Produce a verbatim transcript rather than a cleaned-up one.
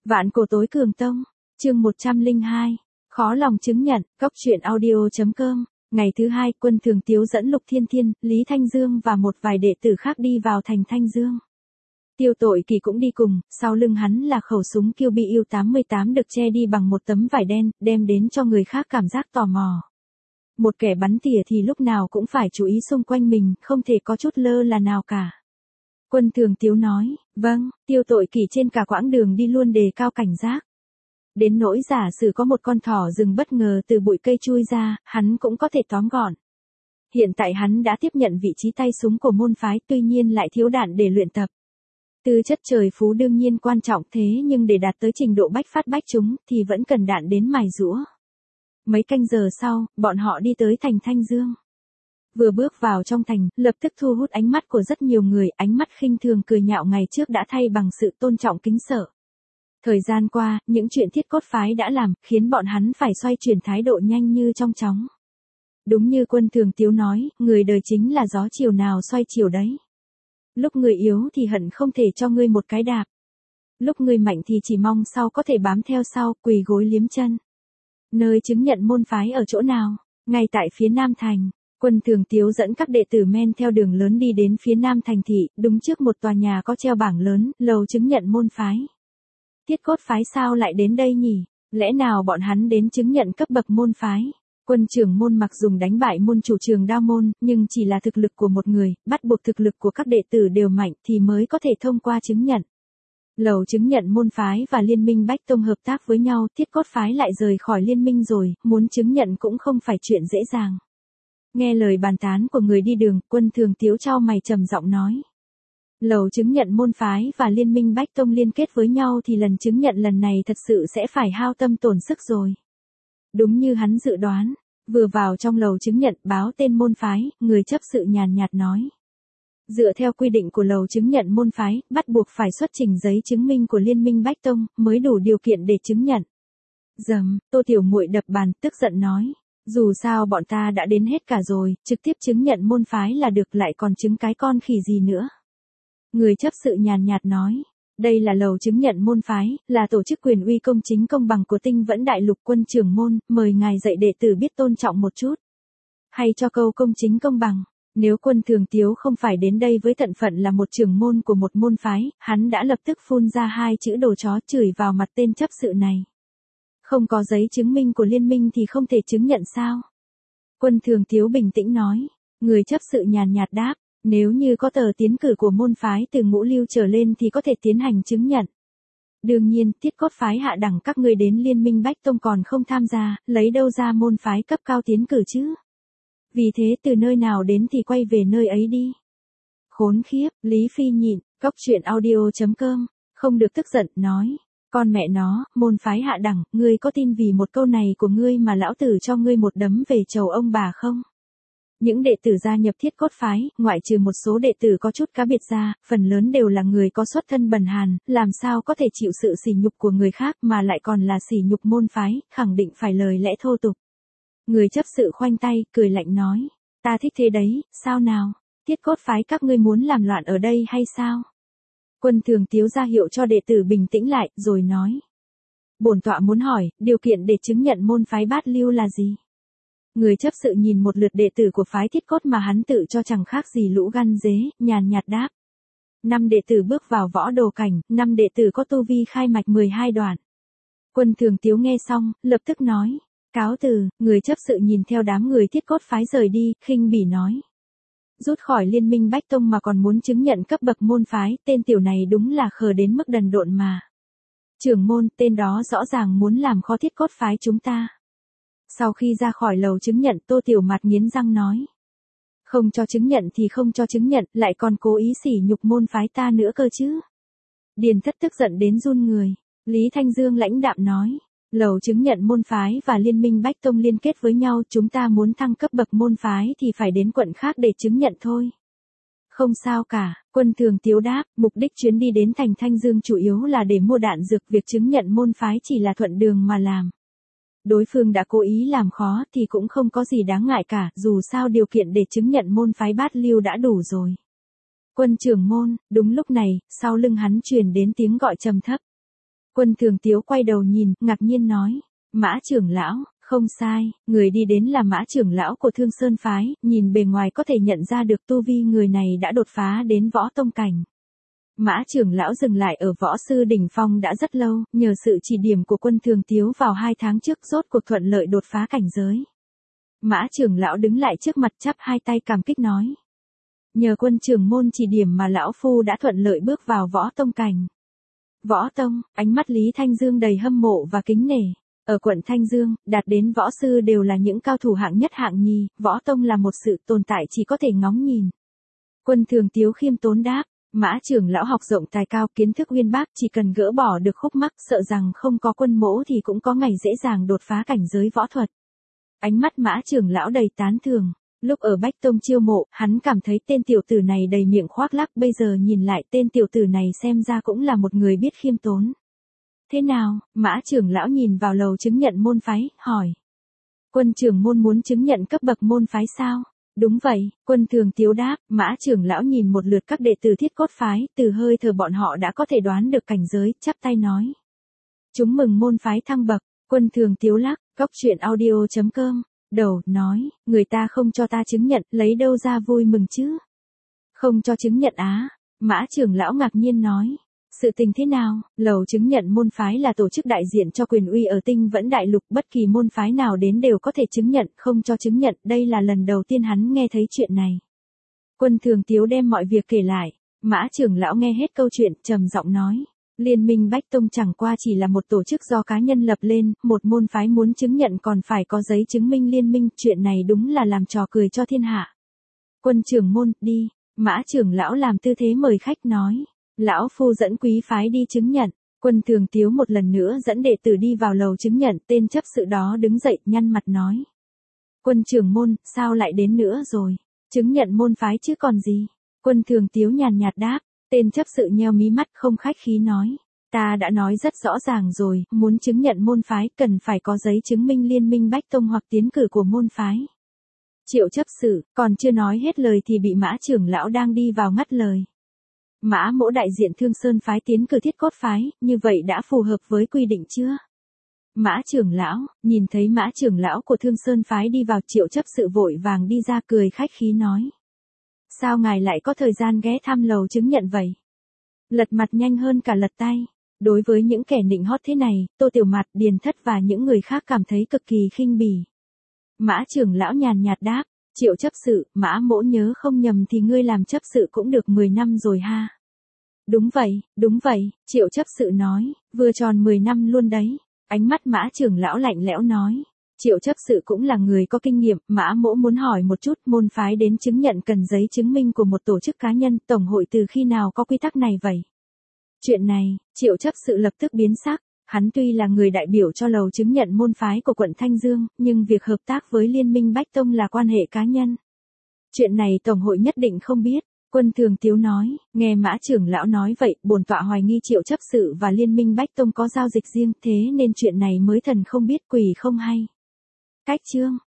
Vạn cổ tối cường tông, chương một trăm lẻ hai, khó lòng chứng nhận, cóc truyện audio.com, ngày thứ hai Quân Thường Tiếu dẫn Lục Thiên Thiên, Lý Thanh Dương và một vài đệ tử khác đi vào thành Thanh Dương. Tiêu Tội Kỳ cũng đi cùng, sau lưng hắn là khẩu súng Kiêu Bi U tám mươi tám được che đi bằng một tấm vải đen, đem đến cho người khác cảm giác tò mò. Một kẻ bắn tỉa thì lúc nào cũng phải chú ý xung quanh mình, không thể có chút lơ là nào cả. Quân Thường Tiếu nói, vâng, Tiêu Tội Kỳ trên cả quãng đường đi luôn đề cao cảnh giác. Đến nỗi giả sử có một con thỏ rừng bất ngờ từ bụi cây chui ra, hắn cũng có thể tóm gọn. Hiện tại hắn đã tiếp nhận vị trí tay súng của môn phái, tuy nhiên lại thiếu đạn để luyện tập. Tư chất trời phú đương nhiên quan trọng thế nhưng để đạt tới trình độ bách phát bách trúng thì vẫn cần đạn đến mài giũa. Mấy canh giờ sau, bọn họ đi tới thành Thanh Dương. Vừa bước vào trong thành, lập tức thu hút ánh mắt của rất nhiều người, ánh mắt khinh thường cười nhạo ngày trước đã thay bằng sự tôn trọng kính sợ. Thời gian qua, những chuyện Thiết Cốt phái đã làm, khiến bọn hắn phải xoay chuyển thái độ nhanh như trong chóng. Đúng như Quân Thường Tiếu nói, người đời chính là gió chiều nào xoay chiều đấy. Lúc người yếu thì hận không thể cho ngươi một cái đạp. Lúc người mạnh thì chỉ mong sau có thể bám theo sau, quỳ gối liếm chân. Nơi chứng nhận môn phái ở chỗ nào? Ngay tại phía Nam Thành. Quân Thường Tiếu dẫn các đệ tử men theo đường lớn đi đến phía Nam Thành thị, đúng trước một tòa nhà có treo bảng lớn, lầu chứng nhận môn phái. Thiết Cốt phái sao lại đến đây nhỉ? Lẽ nào bọn hắn đến chứng nhận cấp bậc môn phái? Quân trưởng môn mặc dùng đánh bại môn chủ trường Đao môn, nhưng chỉ là thực lực của một người, bắt buộc thực lực của các đệ tử đều mạnh thì mới có thể thông qua chứng nhận. Lầu chứng nhận môn phái và liên minh Bách Tông hợp tác với nhau, Thiết Cốt phái lại rời khỏi liên minh rồi, muốn chứng nhận cũng không phải chuyện dễ dàng. Nghe lời bàn tán của người đi đường, Quân Thường Tiếu chau mày trầm giọng nói. Lầu chứng nhận môn phái và liên minh Bách Tông liên kết với nhau thì lần chứng nhận lần này thật sự sẽ phải hao tâm tổn sức rồi. Đúng như hắn dự đoán, vừa vào trong lầu chứng nhận báo tên môn phái, người chấp sự nhàn nhạt nói. Dựa theo quy định của lầu chứng nhận môn phái, bắt buộc phải xuất trình giấy chứng minh của liên minh Bách Tông, mới đủ điều kiện để chứng nhận. Dầm, Tô Tiểu Muội đập bàn, tức giận nói. Dù sao bọn ta đã đến hết cả rồi, trực tiếp chứng nhận môn phái là được, lại còn chứng cái con khỉ gì nữa. Người chấp sự nhàn nhạt nói. Đây là lầu chứng nhận môn phái, là tổ chức quyền uy công chính công bằng của Tinh Vẫn Đại Lục. Quân trưởng môn, mời ngài dạy đệ tử biết tôn trọng một chút. Hay cho câu công chính công bằng. Nếu Quân Thường Tiếu không phải đến đây với tận phận là một trưởng môn của một môn phái, hắn đã lập tức phun ra hai chữ đồ chó chửi vào mặt tên chấp sự này. Không có giấy chứng minh của liên minh thì không thể chứng nhận sao? Quân Thường Tiếu bình tĩnh nói. Người chấp sự nhàn nhạt đáp. Nếu như có tờ tiến cử của môn phái từ ngũ lưu trở lên thì có thể tiến hành chứng nhận. Đương nhiên, Thiết Cốt phái hạ đẳng các ngươi đến liên minh Bách Tông còn không tham gia, lấy đâu ra môn phái cấp cao tiến cử chứ? Vì thế từ nơi nào đến thì quay về nơi ấy đi. Khốn khiếp, Lý Phi nhịn, cóc truyện audio.com, không được tức giận, nói. Con mẹ nó, môn phái hạ đẳng, ngươi có tin vì một câu này của ngươi mà lão tử cho ngươi một đấm về chầu ông bà không? Những đệ tử gia nhập Thiết Cốt phái, ngoại trừ một số đệ tử có chút cá biệt ra, phần lớn đều là người có xuất thân bần hàn, làm sao có thể chịu sự sỉ nhục của người khác mà lại còn là sỉ nhục môn phái, khẳng định phải lời lẽ thô tục. Người chấp sự khoanh tay, cười lạnh nói, ta thích thế đấy, sao nào, Thiết Cốt phái các ngươi muốn làm loạn ở đây hay sao? Quân Thường Tiếu ra hiệu cho đệ tử bình tĩnh lại, rồi nói. Bổn tọa muốn hỏi, điều kiện để chứng nhận môn phái bát lưu là gì? Người chấp sự nhìn một lượt đệ tử của phái Thiết Cốt mà hắn tự cho chẳng khác gì lũ gan dế, nhàn nhạt đáp. Năm đệ tử bước vào võ đồ cảnh, năm đệ tử có tu vi khai mạch mười hai đoạn. Quân Thường Tiếu nghe xong, lập tức nói. Cáo từ, người chấp sự nhìn theo đám người Thiết Cốt phái rời đi, khinh bỉ nói. Rút khỏi liên minh Bách Tông mà còn muốn chứng nhận cấp bậc môn phái, tên tiểu này đúng là khờ đến mức đần độn mà. Trưởng môn, tên đó rõ ràng muốn làm khó Thiết Cốt phái chúng ta. Sau khi ra khỏi lầu chứng nhận, Tô Tiểu Mạt nghiến răng nói. Không cho chứng nhận thì không cho chứng nhận, lại còn cố ý sỉ nhục môn phái ta nữa cơ chứ. Điền Thất tức giận đến run người. Lý Thanh Dương lãnh đạm nói. Lầu chứng nhận môn phái và liên minh Bách Tông liên kết với nhau, chúng ta muốn thăng cấp bậc môn phái thì phải đến quận khác để chứng nhận thôi. Không sao cả, Quân Thường Tiếu đáp, mục đích chuyến đi đến thành Thanh Dương chủ yếu là để mua đạn dược, việc chứng nhận môn phái chỉ là thuận đường mà làm. Đối phương đã cố ý làm khó thì cũng không có gì đáng ngại cả, dù sao điều kiện để chứng nhận môn phái bát lưu đã đủ rồi. Quân trưởng môn, đúng lúc này, sau lưng hắn truyền đến tiếng gọi trầm thấp. Quân Thường Tiếu quay đầu nhìn, ngạc nhiên nói, Mã trưởng lão, không sai, người đi đến là Mã trưởng lão của Thương Sơn Phái, nhìn bề ngoài có thể nhận ra được tu vi người này đã đột phá đến võ tông cảnh. Mã trưởng lão dừng lại ở võ sư đỉnh phong đã rất lâu, nhờ sự chỉ điểm của Quân Thường Tiếu vào hai tháng trước rốt cuộc thuận lợi đột phá cảnh giới. Mã trưởng lão đứng lại trước mặt chắp hai tay cảm kích nói. Nhờ Quân trưởng môn chỉ điểm mà lão phu đã thuận lợi bước vào võ tông cảnh. Võ tông, ánh mắt Lý Thanh Dương đầy hâm mộ và kính nể. Ở quận Thanh Dương, đạt đến võ sư đều là những cao thủ hạng nhất hạng nhì, võ tông là một sự tồn tại chỉ có thể ngóng nhìn. Quân Thường Tiếu khiêm tốn đáp, Mã trưởng lão học rộng tài cao, kiến thức uyên bác, chỉ cần gỡ bỏ được khúc mắc, sợ rằng không có Quân mỗ thì cũng có ngày dễ dàng đột phá cảnh giới võ thuật. Ánh mắt Mã trưởng lão đầy tán thưởng. Lúc ở Bách Tông chiêu mộ, hắn cảm thấy tên tiểu tử này đầy miệng khoác lác, bây giờ nhìn lại tên tiểu tử này xem ra cũng là một người biết khiêm tốn. Thế nào, Mã trưởng lão nhìn vào lầu chứng nhận môn phái, hỏi. Quân trưởng môn muốn chứng nhận cấp bậc môn phái sao? Đúng vậy, Quân Thường Tiếu đáp, Mã trưởng lão nhìn một lượt các đệ tử Thiết Cốt phái, từ hơi thở bọn họ đã có thể đoán được cảnh giới, chắp tay nói. Chúng mừng môn phái thăng bậc. Quân Thường Tiếu lắc, cốc truyện audio chấm com. Đầu, nói, người ta không cho ta chứng nhận, lấy đâu ra vui mừng chứ? Không cho chứng nhận á? Mã trưởng lão ngạc nhiên nói. Sự tình thế nào? Lầu chứng nhận môn phái là tổ chức đại diện cho quyền uy ở Tinh Vẫn Đại Lục, bất kỳ môn phái nào đến đều có thể chứng nhận, không cho chứng nhận, đây là lần đầu tiên hắn nghe thấy chuyện này. Quân Thường Tiếu đem mọi việc kể lại, Mã trưởng lão nghe hết câu chuyện, trầm giọng nói. Liên minh Bách Tông chẳng qua chỉ là một tổ chức do cá nhân lập lên, một môn phái muốn chứng nhận còn phải có giấy chứng minh liên minh, chuyện này đúng là làm trò cười cho thiên hạ. Quân trưởng môn, đi, Mã trưởng lão làm tư thế mời khách nói. Lão phu dẫn quý phái đi chứng nhận. Quân Thường Tiếu một lần nữa dẫn đệ tử đi vào lầu chứng nhận, tên chấp sự đó đứng dậy nhăn mặt nói. Quân trưởng môn, sao lại đến nữa rồi? Chứng nhận môn phái chứ còn gì? Quân Thường Tiếu nhàn nhạt đáp. Tên chấp sự nheo mí mắt không khách khí nói. Ta đã nói rất rõ ràng rồi, muốn chứng nhận môn phái cần phải có giấy chứng minh liên minh Bách Tông hoặc tiến cử của môn phái. Triệu chấp sự, còn chưa nói hết lời thì bị Mã trưởng lão đang đi vào ngắt lời. Mã mỗ đại diện Thương Sơn phái tiến cử Thiết Cốt phái, như vậy đã phù hợp với quy định chưa? Mã trưởng lão, nhìn thấy Mã trưởng lão của Thương Sơn phái đi vào, Triệu chấp sự vội vàng đi ra cười khách khí nói. Sao ngài lại có thời gian ghé thăm lầu chứng nhận vậy? Lật mặt nhanh hơn cả lật tay. Đối với những kẻ nịnh hót thế này, Tô Tiểu Mạt, Điền Thất và những người khác cảm thấy cực kỳ khinh bỉ. Mã trưởng lão nhàn nhạt đáp, Triệu chấp sự, Mã mỗ nhớ không nhầm thì ngươi làm chấp sự cũng được mười năm rồi ha. Đúng vậy, đúng vậy, Triệu chấp sự nói, vừa tròn mười năm luôn đấy. Ánh mắt Mã trưởng lão lạnh lẽo nói. Triệu chấp sự cũng là người có kinh nghiệm, Mã mỗ muốn hỏi một chút, môn phái đến chứng nhận cần giấy chứng minh của một tổ chức cá nhân, tổng hội từ khi nào có quy tắc này vậy? Chuyện này, Triệu chấp sự lập tức biến sắc, hắn tuy là người đại biểu cho lầu chứng nhận môn phái của quận Thanh Dương, nhưng việc hợp tác với Liên minh Bách Tông là quan hệ cá nhân. Chuyện này tổng hội nhất định không biết. Quân Thường Tiếu nói, nghe Mã trưởng lão nói vậy, bổn tọa hoài nghi Triệu chấp sự và Liên minh Bách Tông có giao dịch riêng, thế nên chuyện này mới thần không biết quỷ không hay. Cách chương